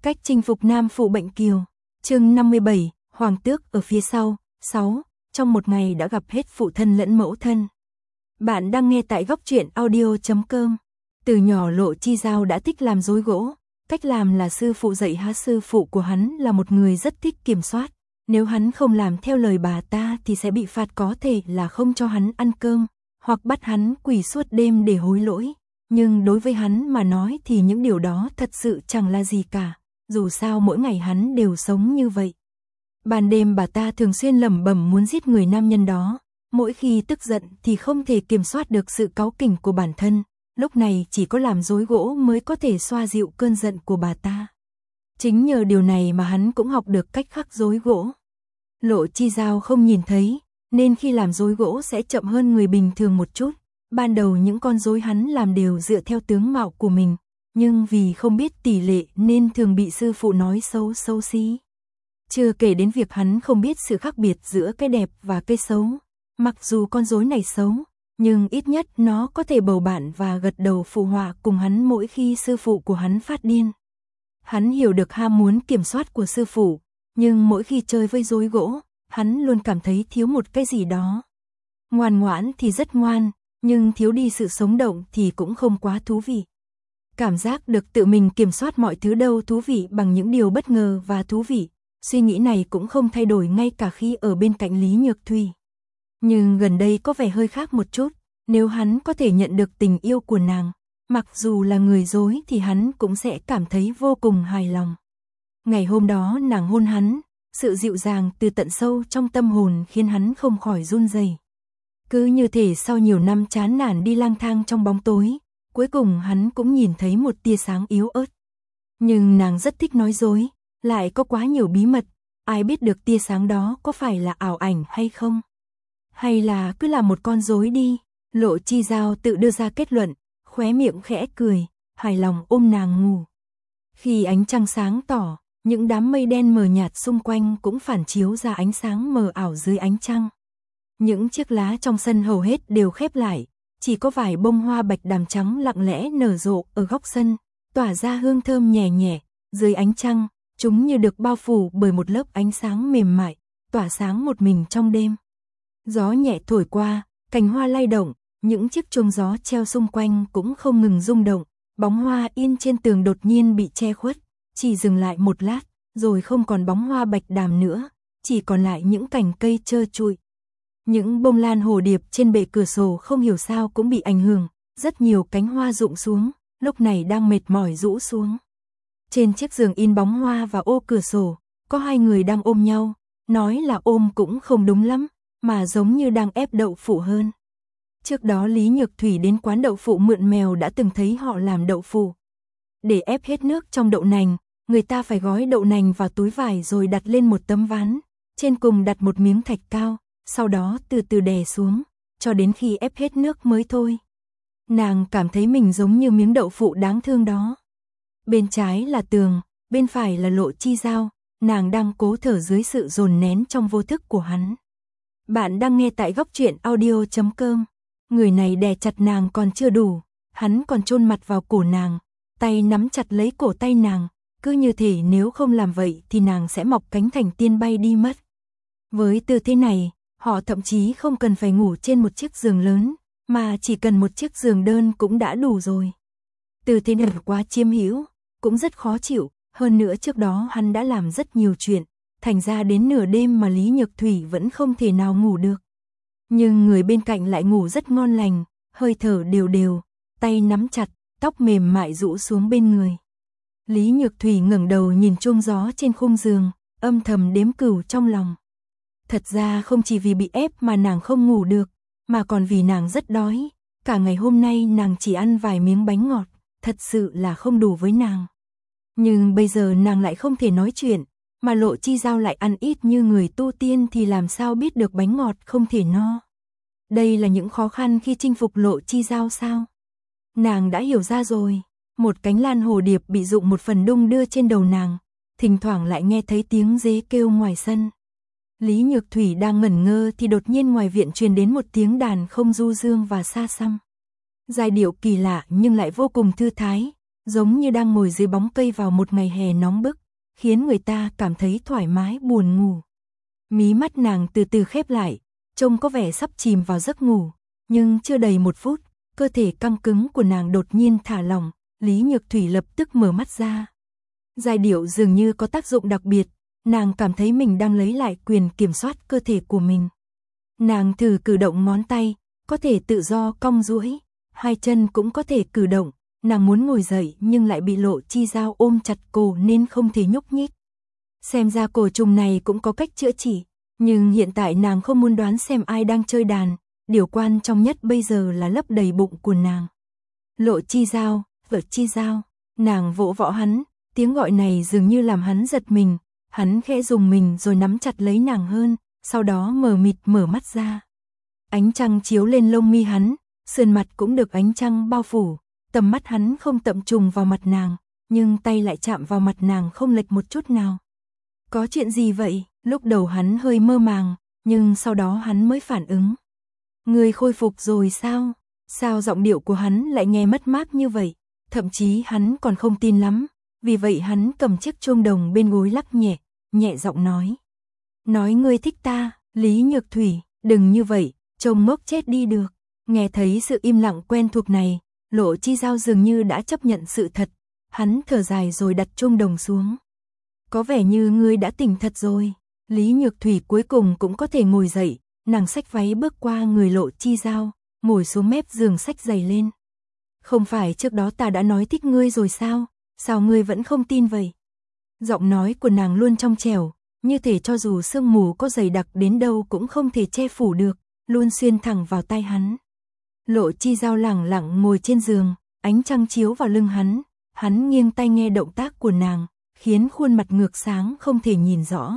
Cách chinh phục nam phụ bệnh kiều. Chương 57, Hoàng tước ở phía sau. 6. Trong một ngày đã gặp hết phụ thân lẫn mẫu thân. Bạn đang nghe tại goctruyện.audio.com. Từ nhỏ Lộ Chi Dao đã thích làm rối gỗ. Cách làm là sư phụ dạy. Sư phụ của hắn là một người rất thích kiểm soát. Nếu hắn không làm theo lời bà ta thì sẽ bị phạt, có thể là không cho hắn ăn cơm, hoặc bắt hắn quỳ suốt đêm để hối lỗi. Nhưng đối với hắn mà nói thì những điều đó thật sự chẳng là gì cả. Dù sao mỗi ngày hắn đều sống như vậy. Ban đêm bà ta thường xuyên lẩm bẩm muốn giết người nam nhân đó. Mỗi khi tức giận thì không thể kiểm soát được sự cáu kỉnh của bản thân. Lúc này chỉ có làm rối gỗ mới có thể xoa dịu cơn giận của bà ta. Chính nhờ điều này mà hắn cũng học được cách khắc rối gỗ. Lộ Chi Dao không nhìn thấy, nên khi làm rối gỗ sẽ chậm hơn người bình thường một chút. Ban đầu những con rối hắn làm đều dựa theo tướng mạo của mình, nhưng vì không biết tỷ lệ nên thường bị sư phụ nói xấu xí. Chưa kể đến việc hắn không biết sự khác biệt giữa cái đẹp và cái xấu. Mặc dù con rối này xấu, nhưng ít nhất nó có thể bầu bạn và gật đầu phụ họa cùng hắn mỗi khi sư phụ của hắn phát điên. Hắn hiểu được ham muốn kiểm soát của sư phụ, nhưng mỗi khi chơi với rối gỗ, hắn luôn cảm thấy thiếu một cái gì đó. Ngoan ngoãn thì rất ngoan, nhưng thiếu đi sự sống động thì cũng không quá thú vị. Cảm giác được tự mình kiểm soát mọi thứ đâu thú vị bằng những điều bất ngờ và thú vị. Suy nghĩ này cũng không thay đổi ngay cả khi ở bên cạnh Lý Nhược Thủy. Nhưng gần đây có vẻ hơi khác một chút, nếu hắn có thể nhận được tình yêu của nàng, mặc dù là người dối thì hắn cũng sẽ cảm thấy vô cùng hài lòng. Ngày hôm đó nàng hôn hắn, sự dịu dàng từ tận sâu trong tâm hồn khiến hắn không khỏi run rẩy. Cứ như thể sau nhiều năm chán nản đi lang thang trong bóng tối, cuối cùng hắn cũng nhìn thấy một tia sáng yếu ớt. Nhưng nàng rất thích nói dối, lại có quá nhiều bí mật, ai biết được tia sáng đó có phải là ảo ảnh hay không? Hay là cứ là một con rối đi? Lộ Chi Dao tự đưa ra kết luận, khóe miệng khẽ cười, hài lòng ôm nàng ngủ. Khi ánh trăng sáng tỏ, những đám mây đen mờ nhạt xung quanh cũng phản chiếu ra ánh sáng mờ ảo dưới ánh trăng. Những chiếc lá trong sân hầu hết đều khép lại, chỉ có vài bông hoa bạch đàm trắng lặng lẽ nở rộ ở góc sân, tỏa ra hương thơm nhẹ nhẹ. Dưới ánh trăng, chúng như được bao phủ bởi một lớp ánh sáng mềm mại, tỏa sáng một mình trong đêm. Gió nhẹ thổi qua, cành hoa lay động, những chiếc chuông gió treo xung quanh cũng không ngừng rung động. Bóng hoa in trên tường đột nhiên bị che khuất, chỉ dừng lại một lát, rồi không còn bóng hoa bạch đàm nữa, chỉ còn lại những cành cây trơ trụi. Những bông lan hồ điệp trên bệ cửa sổ không hiểu sao cũng bị ảnh hưởng, rất nhiều cánh hoa rụng xuống, lúc này đang mệt mỏi rũ xuống. Trên chiếc giường in bóng hoa và ô cửa sổ, có hai người đang ôm nhau, nói là ôm cũng không đúng lắm, mà giống như đang ép đậu phụ hơn. Trước đó Lý Nhược Thủy đến quán đậu phụ mượn mèo đã từng thấy họ làm đậu phụ. Để ép hết nước trong đậu nành, người ta phải gói đậu nành vào túi vải rồi đặt lên một tấm ván, trên cùng đặt một miếng thạch cao, sau đó từ từ đè xuống, cho đến khi ép hết nước mới thôi. Nàng cảm thấy mình giống như miếng đậu phụ đáng thương đó. Bên trái là tường, bên phải là Lộ Chi Dao, nàng đang cố thở dưới sự dồn nén trong vô thức của hắn. Bạn đang nghe tại goctruyện.audio.com. Người này đè chặt nàng còn chưa đủ, hắn còn chôn mặt vào cổ nàng, tay nắm chặt lấy cổ tay nàng, cứ như thể nếu không làm vậy thì nàng sẽ mọc cánh thành tiên bay đi mất. Với tư thế này, họ thậm chí không cần phải ngủ trên một chiếc giường lớn, mà chỉ cần một chiếc giường đơn cũng đã đủ rồi. Tư thế này quá chiếm hữu, cũng rất khó chịu, hơn nữa trước đó hắn đã làm rất nhiều chuyện, thành ra đến nửa đêm mà Lý Nhược Thủy vẫn không thể nào ngủ được. Nhưng người bên cạnh lại ngủ rất ngon lành, hơi thở đều đều, tay nắm chặt, tóc mềm mại rũ xuống bên người. Lý Nhược Thủy ngẩng đầu nhìn chuông gió trên khung giường, âm thầm đếm cửu trong lòng. Thật ra không chỉ vì bị ép mà nàng không ngủ được, mà còn vì nàng rất đói. Cả ngày hôm nay nàng chỉ ăn vài miếng bánh ngọt, thật sự là không đủ với nàng. Nhưng bây giờ nàng lại không thể nói chuyện, mà Lộ Chi Dao lại ăn ít như người tu tiên thì làm sao biết được bánh ngọt không thể no. Đây là những khó khăn khi chinh phục Lộ Chi Dao sao? Nàng đã hiểu ra rồi, một cánh lan hồ điệp bị rụng một phần đung đưa trên đầu nàng, thỉnh thoảng lại nghe thấy tiếng dế kêu ngoài sân. Lý Nhược Thủy đang ngẩn ngơ thì đột nhiên ngoài viện truyền đến một tiếng đàn không du dương và xa xăm. Giai điệu kỳ lạ nhưng lại vô cùng thư thái, giống như đang ngồi dưới bóng cây vào một ngày hè nóng bức, khiến người ta cảm thấy thoải mái buồn ngủ. Mí mắt nàng từ từ khép lại, trông có vẻ sắp chìm vào giấc ngủ, nhưng chưa đầy 1 phút, cơ thể căng cứng của nàng đột nhiên thả lỏng, Lý Nhược Thủy lập tức mở mắt ra. Giai điệu dường như có tác dụng đặc biệt, nàng cảm thấy mình đang lấy lại quyền kiểm soát cơ thể của mình. Nàng thử cử động ngón tay, có thể tự do cong duỗi, hai chân cũng có thể cử động, nàng muốn ngồi dậy nhưng lại bị Lộ Chi Giao ôm chặt cổ nên không thể nhúc nhích. Xem ra cổ trùng này cũng có cách chữa trị, nhưng hiện tại nàng không muốn đoán xem ai đang chơi đàn, điều quan trọng nhất bây giờ là lấp đầy bụng của nàng. Lộ Chi Giao, vợ Chi Giao, nàng vỗ võ hắn, tiếng gọi này dường như làm hắn giật mình, hắn khẽ dùng mình rồi nắm chặt lấy nàng hơn, sau đó mờ mịt mở mắt ra. Ánh trăng chiếu lên lông mi hắn, sườn mặt cũng được ánh trăng bao phủ, tầm mắt hắn không tập trung vào mặt nàng, nhưng tay lại chạm vào mặt nàng không lệch một chút nào. Có chuyện gì vậy? Lúc đầu hắn hơi mơ màng, nhưng sau đó hắn mới phản ứng. Người khôi phục rồi sao? Sao giọng điệu của hắn lại nghe mất mát như vậy? Thậm chí hắn còn không tin lắm, vì vậy hắn cầm chiếc chuông đồng bên gối lắc nhẹ, nhẹ giọng nói. Nói ngươi thích ta, Lý Nhược Thủy, đừng như vậy, trông ngốc chết đi được. Nghe thấy sự im lặng quen thuộc này, Lộ Chi Giao dường như đã chấp nhận sự thật, hắn thở dài rồi đặt chuông đồng xuống. Có vẻ như ngươi đã tỉnh thật rồi. Lý Nhược Thủy cuối cùng cũng có thể ngồi dậy, nàng xách váy bước qua người Lộ Chi Giao, ngồi xuống mép giường xách giày lên. Không phải trước đó ta đã nói thích ngươi rồi sao? Sao ngươi vẫn không tin vậy? Giọng nói của nàng luôn trong trẻo, như thể cho dù sương mù có dày đặc đến đâu cũng không thể che phủ được, luôn xuyên thẳng vào tai hắn. Lộ Chi Giao lẳng lặng ngồi trên giường, ánh trăng chiếu vào lưng hắn nghiêng tai nghe động tác của nàng, khiến khuôn mặt ngược sáng không thể nhìn rõ.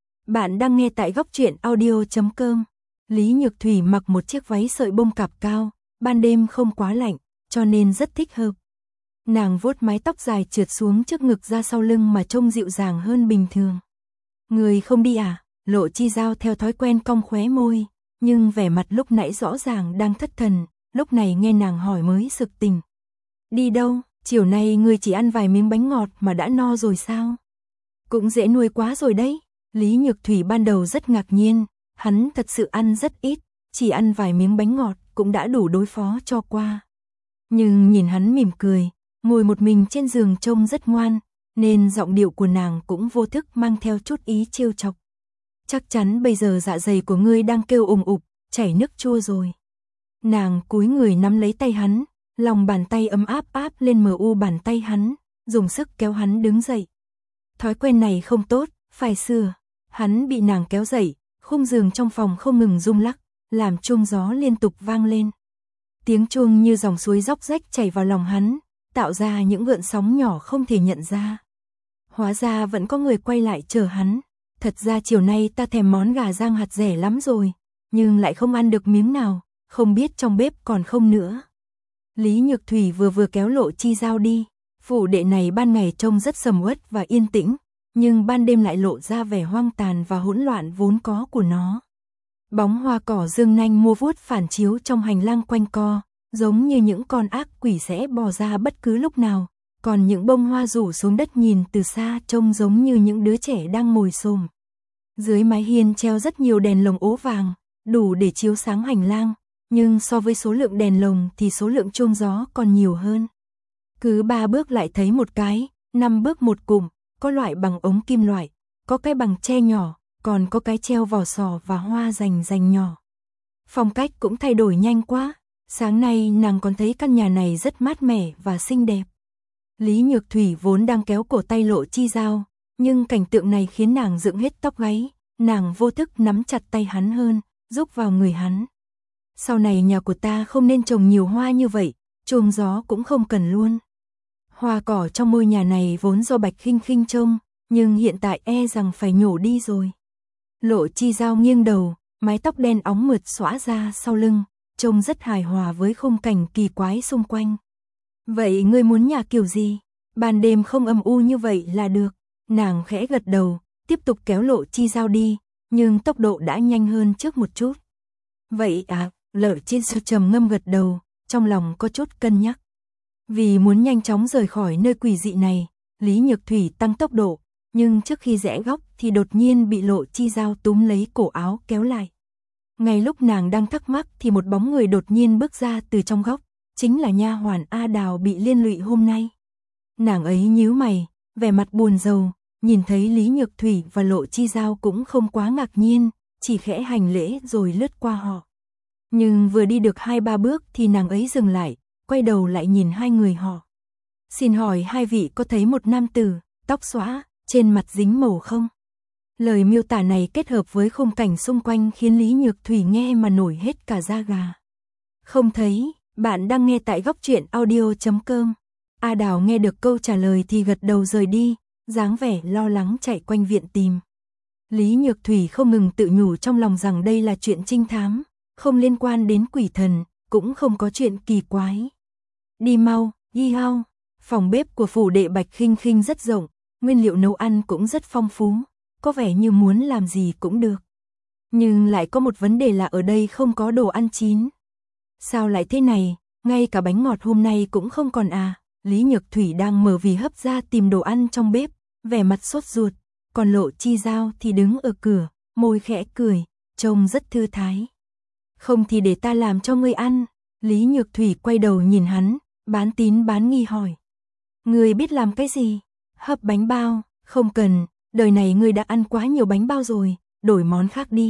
Bạn đang nghe tại Góc Truyện Audio.com. Lý Nhược Thủy mặc một chiếc váy sợi bông cạp cao, ban đêm không quá lạnh, cho nên rất thích hợp. Nàng vuốt mái tóc dài trượt xuống trước ngực ra sau lưng mà trông dịu dàng hơn bình thường. Người không đi à? Lộ Chi Giao theo thói quen cong khóe môi, nhưng vẻ mặt lúc nãy rõ ràng đang thất thần, lúc này nghe nàng hỏi mới sực tỉnh. Đi đâu? Chiều nay ngươi chỉ ăn vài miếng bánh ngọt mà đã no rồi sao? Cũng dễ nuôi quá rồi đấy. Lý Nhược Thủy ban đầu rất ngạc nhiên, hắn thật sự ăn rất ít, chỉ ăn vài miếng bánh ngọt cũng đã đủ đối phó cho qua. Nhưng nhìn hắn mỉm cười, ngồi một mình trên giường trông rất ngoan, nên giọng điệu của nàng cũng vô thức mang theo chút ý trêu chọc. Chắc chắn bây giờ dạ dày của ngươi đang kêu ùng ục, chảy nước chua rồi. Nàng cúi người nắm lấy tay hắn, lòng bàn tay ấm áp áp lên mu bàn tay hắn, dùng sức kéo hắn đứng dậy. Thói quen này không tốt, phải sửa. Hắn bị nàng kéo dậy, khung giường trong phòng không ngừng rung lắc, làm chuông gió liên tục vang lên. Tiếng chuông như dòng suối róc rách chảy vào lòng hắn, tạo ra những gợn sóng nhỏ không thể nhận ra. Hóa ra vẫn có người quay lại chờ hắn. Thật ra chiều nay ta thèm món gà rang hạt dẻ lắm rồi, nhưng lại không ăn được miếng nào, không biết trong bếp còn không nữa. Lý Nhược Thủy vừa kéo Lộ Chi Giao đi. Phủ đệ này ban ngày trông rất sầm uất và yên tĩnh, nhưng ban đêm lại lộ ra vẻ hoang tàn và hỗn loạn vốn có của nó. Bóng hoa cỏ dương nanh mua vuốt phản chiếu trong hành lang quanh co, giống như những con ác quỷ sẽ bò ra bất cứ lúc nào, còn những bông hoa rủ xuống đất nhìn từ xa trông giống như những đứa trẻ đang ngồi xổm. Dưới mái hiên treo rất nhiều đèn lồng ố vàng, đủ để chiếu sáng hành lang, nhưng so với số lượng đèn lồng thì số lượng chuông gió còn nhiều hơn. Cứ 3 bước lại thấy một cái, 5 bước một cụm, có loại bằng ống kim loại, có cái bằng tre nhỏ, còn có cái treo vỏ sò và hoa rành nhỏ. Phong cách cũng thay đổi nhanh quá, sáng nay nàng còn thấy căn nhà này rất mát mẻ và xinh đẹp. Lý Nhược Thủy vốn đang kéo cổ tay Lộ Chi Giao, nhưng cảnh tượng này khiến nàng dựng hết tóc gáy, nàng vô thức nắm chặt tay hắn hơn, giúp vào người hắn. Sau này nhà của ta không nên trồng nhiều hoa như vậy, chuông gió cũng không cần luôn. Hoa cỏ trong ngôi nhà này vốn do Bạch Khinh Khinh trông, nhưng hiện tại e rằng phải nhổ đi rồi. Lộ Chi Giao nghiêng đầu, mái tóc đen óng mượt xõa ra sau lưng, trông rất hài hòa với khung cảnh kỳ quái xung quanh. Vậy ngươi muốn nhà kiểu gì? Ban đêm không âm u như vậy là được. Nàng khẽ gật đầu, tiếp tục kéo Lộ Chi Giao đi, nhưng tốc độ đã nhanh hơn trước một chút. Vậy à, Lộ Chi Giao trầm ngâm gật đầu, trong lòng có chút cân nhắc. Vì muốn nhanh chóng rời khỏi nơi quỷ dị này, Lý Nhược Thủy tăng tốc độ, nhưng trước khi rẽ góc thì đột nhiên bị Lộ Chi Giao túm lấy cổ áo kéo lại. Ngay lúc nàng đang thắc mắc thì một bóng người đột nhiên bước ra từ trong góc, chính là nha hoàn A Đào bị liên lụy hôm nay. Nàng ấy nhíu mày, vẻ mặt buồn rầu, nhìn thấy Lý Nhược Thủy và Lộ Chi Giao cũng không quá ngạc nhiên, chỉ khẽ hành lễ rồi lướt qua họ. Nhưng vừa đi được 2-3 bước thì nàng ấy dừng lại, quay đầu lại nhìn hai người họ. Xin hỏi hai vị có thấy một nam tử, tóc xõa, trên mặt dính màu không? Lời miêu tả này kết hợp với khung cảnh xung quanh khiến Lý Nhược Thủy nghe mà nổi hết cả da gà. Không thấy, bạn đang nghe tại góc truyện audio.com. A Đào nghe được câu trả lời thì gật đầu rời đi, dáng vẻ lo lắng chạy quanh viện tìm. Lý Nhược Thủy không ngừng tự nhủ trong lòng rằng đây là chuyện trinh thám, không liên quan đến quỷ thần, cũng không có chuyện kỳ quái. Đi mau, đi hao. Phòng bếp của phủ đệ Bạch Khinh Khinh rất rộng, nguyên liệu nấu ăn cũng rất phong phú, có vẻ như muốn làm gì cũng được. Nhưng lại có một vấn đề là ở đây không có đồ ăn chín. Sao lại thế này, ngay cả bánh ngọt hôm nay cũng không còn à? Lý Nhược Thủy đang mở vì hấp ra tìm đồ ăn trong bếp, vẻ mặt sốt ruột, còn Lộ Chi Giao thì đứng ở cửa, môi khẽ cười, trông rất thư thái. Không thì để ta làm cho ngươi ăn. Lý Nhược Thủy quay đầu nhìn hắn, bán tín bán nghi hỏi. Ngươi biết làm cái gì? Hấp bánh bao, không cần, đời này ngươi đã ăn quá nhiều bánh bao rồi, đổi món khác đi.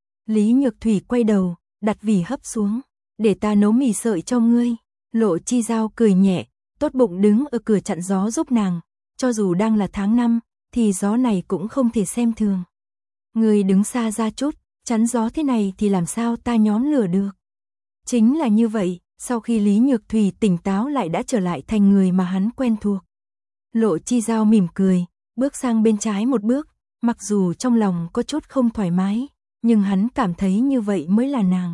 Lý Nhược Thủy quay đầu, đặt vỉ hấp xuống, để ta nấu mì sợi cho ngươi. Lộ Chi Giao cười nhẹ, tốt bụng đứng ở cửa chặn gió giúp nàng, cho dù đang là tháng 5, thì gió này cũng không thể xem thường. Ngươi đứng xa ra chút, chắn gió thế này thì làm sao ta nhóm lửa được. Chính là như vậy, sau khi Lý Nhược Thủy tỉnh táo lại đã trở lại thành người mà hắn quen thuộc. Lộ Chi Giao mỉm cười, bước sang bên trái một bước, mặc dù trong lòng có chút không thoải mái, nhưng hắn cảm thấy như vậy mới là nàng.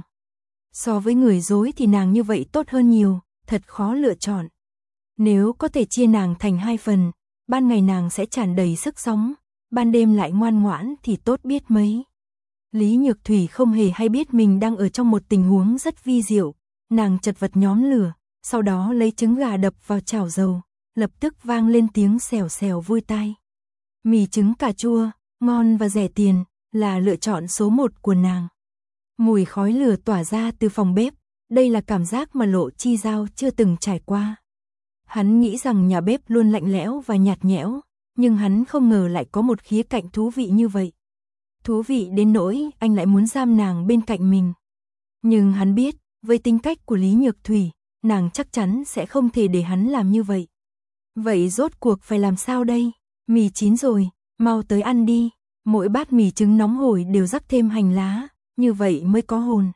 So với người dối thì nàng như vậy tốt hơn nhiều, thật khó lựa chọn. Nếu có thể chia nàng thành 2 phần, ban ngày nàng sẽ tràn đầy sức sống, ban đêm lại ngoan ngoãn thì tốt biết mấy. Lý Nhược Thủy không hề hay biết mình đang ở trong một tình huống rất vi diệu, nàng chật vật nhóm lửa, sau đó lấy trứng gà đập vào chảo dầu, lập tức vang lên tiếng xèo xèo vui tai. Mì trứng cà chua, ngon và rẻ tiền, là lựa chọn số 1 của nàng. Mùi khói lửa tỏa ra từ phòng bếp, đây là cảm giác mà Lộ Chi Giao chưa từng trải qua. Hắn nghĩ rằng nhà bếp luôn lạnh lẽo và nhạt nhẽo, nhưng hắn không ngờ lại có một khía cạnh thú vị như vậy. Thú vị đến nỗi anh lại muốn giam nàng bên cạnh mình. Nhưng hắn biết, với tính cách của Lý Nhược Thủy, nàng chắc chắn sẽ không thể để hắn làm như vậy. Vậy rốt cuộc phải làm sao đây? Mì chín rồi, mau tới ăn đi. Mỗi bát mì trứng nóng hổi đều rắc thêm hành lá, như vậy mới có hồn.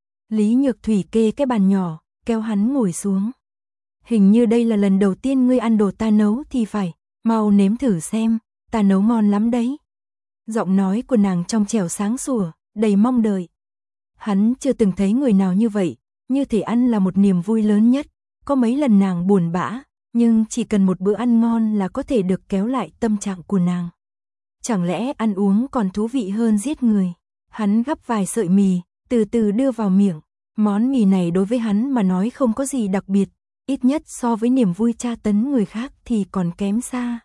Lý Nhược Thủy kê cái bàn nhỏ, kéo hắn ngồi xuống. Hình như đây là lần đầu tiên ngươi ăn đồ ta nấu thì phải, mau nếm thử xem, ta nấu ngon lắm đấy. Giọng nói của nàng trong trẻo sáng sủa, đầy mong đợi. Hắn chưa từng thấy người nào như vậy, như thể ăn là một niềm vui lớn nhất. Có mấy lần nàng buồn bã, nhưng chỉ cần một bữa ăn ngon là có thể được kéo lại tâm trạng của nàng. Chẳng lẽ ăn uống còn thú vị hơn giết người? Hắn gắp vài sợi mì, từ từ đưa vào miệng. Món mì này đối với hắn mà nói không có gì đặc biệt, ít nhất so với niềm vui tra tấn người khác thì còn kém xa.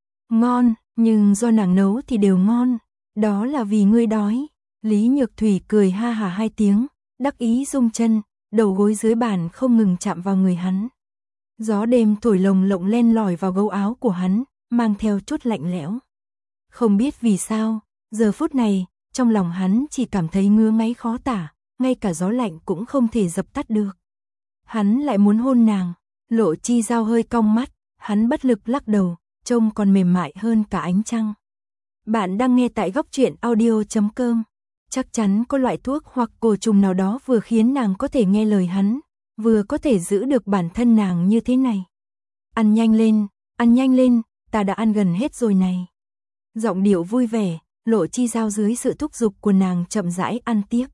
Ngon, nhưng do nàng nấu thì đều ngon, đó là vì ngươi đói. Lý Nhược Thủy cười ha hả 2 tiếng, đắc ý rung chân, đầu gối dưới bàn không ngừng chạm vào người hắn. Gió đêm thổi lồng lộng len lỏi vào gấu áo của hắn, mang theo chút lạnh lẽo. Không biết vì sao, giờ phút này, trong lòng hắn chỉ cảm thấy ngứa ngáy khó tả, ngay cả gió lạnh cũng không thể dập tắt được. Hắn lại muốn hôn nàng, Lộ Chi Giao hơi cong mắt, hắn bất lực lắc đầu, trông còn mềm mại hơn cả ánh trăng. Bạn đang nghe tại góc truyện audio.com. Chắc chắn có loại thuốc hoặc cổ trùng nào đó vừa khiến nàng có thể nghe lời hắn, vừa có thể giữ được bản thân nàng như thế này. Ăn nhanh lên, ta đã ăn gần hết rồi này. Giọng điệu vui vẻ, Lộ Chi Giao dưới sự thúc giục của nàng chậm rãi ăn tiếp.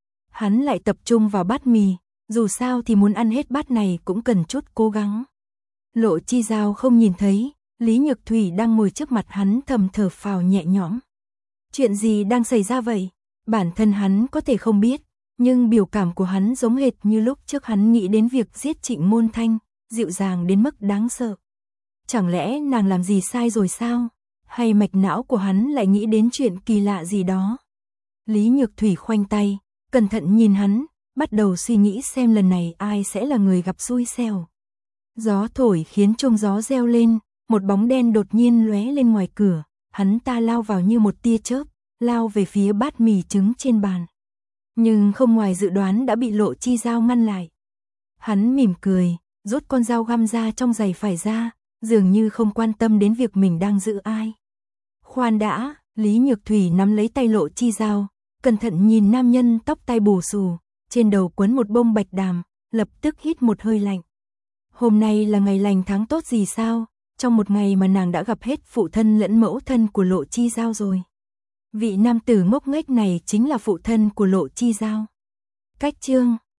Hắn lại tập trung vào bát mì, dù sao thì muốn ăn hết bát này cũng cần chút cố gắng. Lộ Chi Giao không nhìn thấy, Lý Nhược Thủy đang ngồi trước mặt hắn thầm thở phào nhẹ nhõm. Chuyện gì đang xảy ra vậy? Bản thân hắn có thể không biết, nhưng biểu cảm của hắn giống hệt như lúc trước hắn nghĩ đến việc giết Trịnh Môn Thanh, dịu dàng đến mức đáng sợ. Chẳng lẽ nàng làm gì sai rồi sao? Hay mạch não của hắn lại nghĩ đến chuyện kỳ lạ gì đó? Lý Nhược Thủy khoanh tay, cẩn thận nhìn hắn, bắt đầu suy nghĩ xem lần này ai sẽ là người gặp xui xẻo. Gió thổi khiến chuông gió reo lên, một bóng đen đột nhiên lóe lên ngoài cửa, hắn ta lao vào như một tia chớp, lao về phía bát mì trứng trên bàn. Nhưng không ngoài dự đoán đã bị Lộ Chi Dao ngăn lại. Hắn mỉm cười, rút con dao găm ra trong giày phải ra, dường như không quan tâm đến việc mình đang giữ ai. Khoan đã, Lý Nhược Thủy nắm lấy tay Lộ Chi Dao, cẩn thận nhìn nam nhân tóc tai bù xù, trên đầu quấn một bông bạch đàm, lập tức hít một hơi lạnh. Hôm nay là ngày lành tháng tốt gì sao? Trong một ngày mà nàng đã gặp hết phụ thân lẫn mẫu thân của Lộ Chi Dao rồi. Vị nam tử ngốc nghếch này chính là phụ thân của Lộ Chi Dao. Cách chương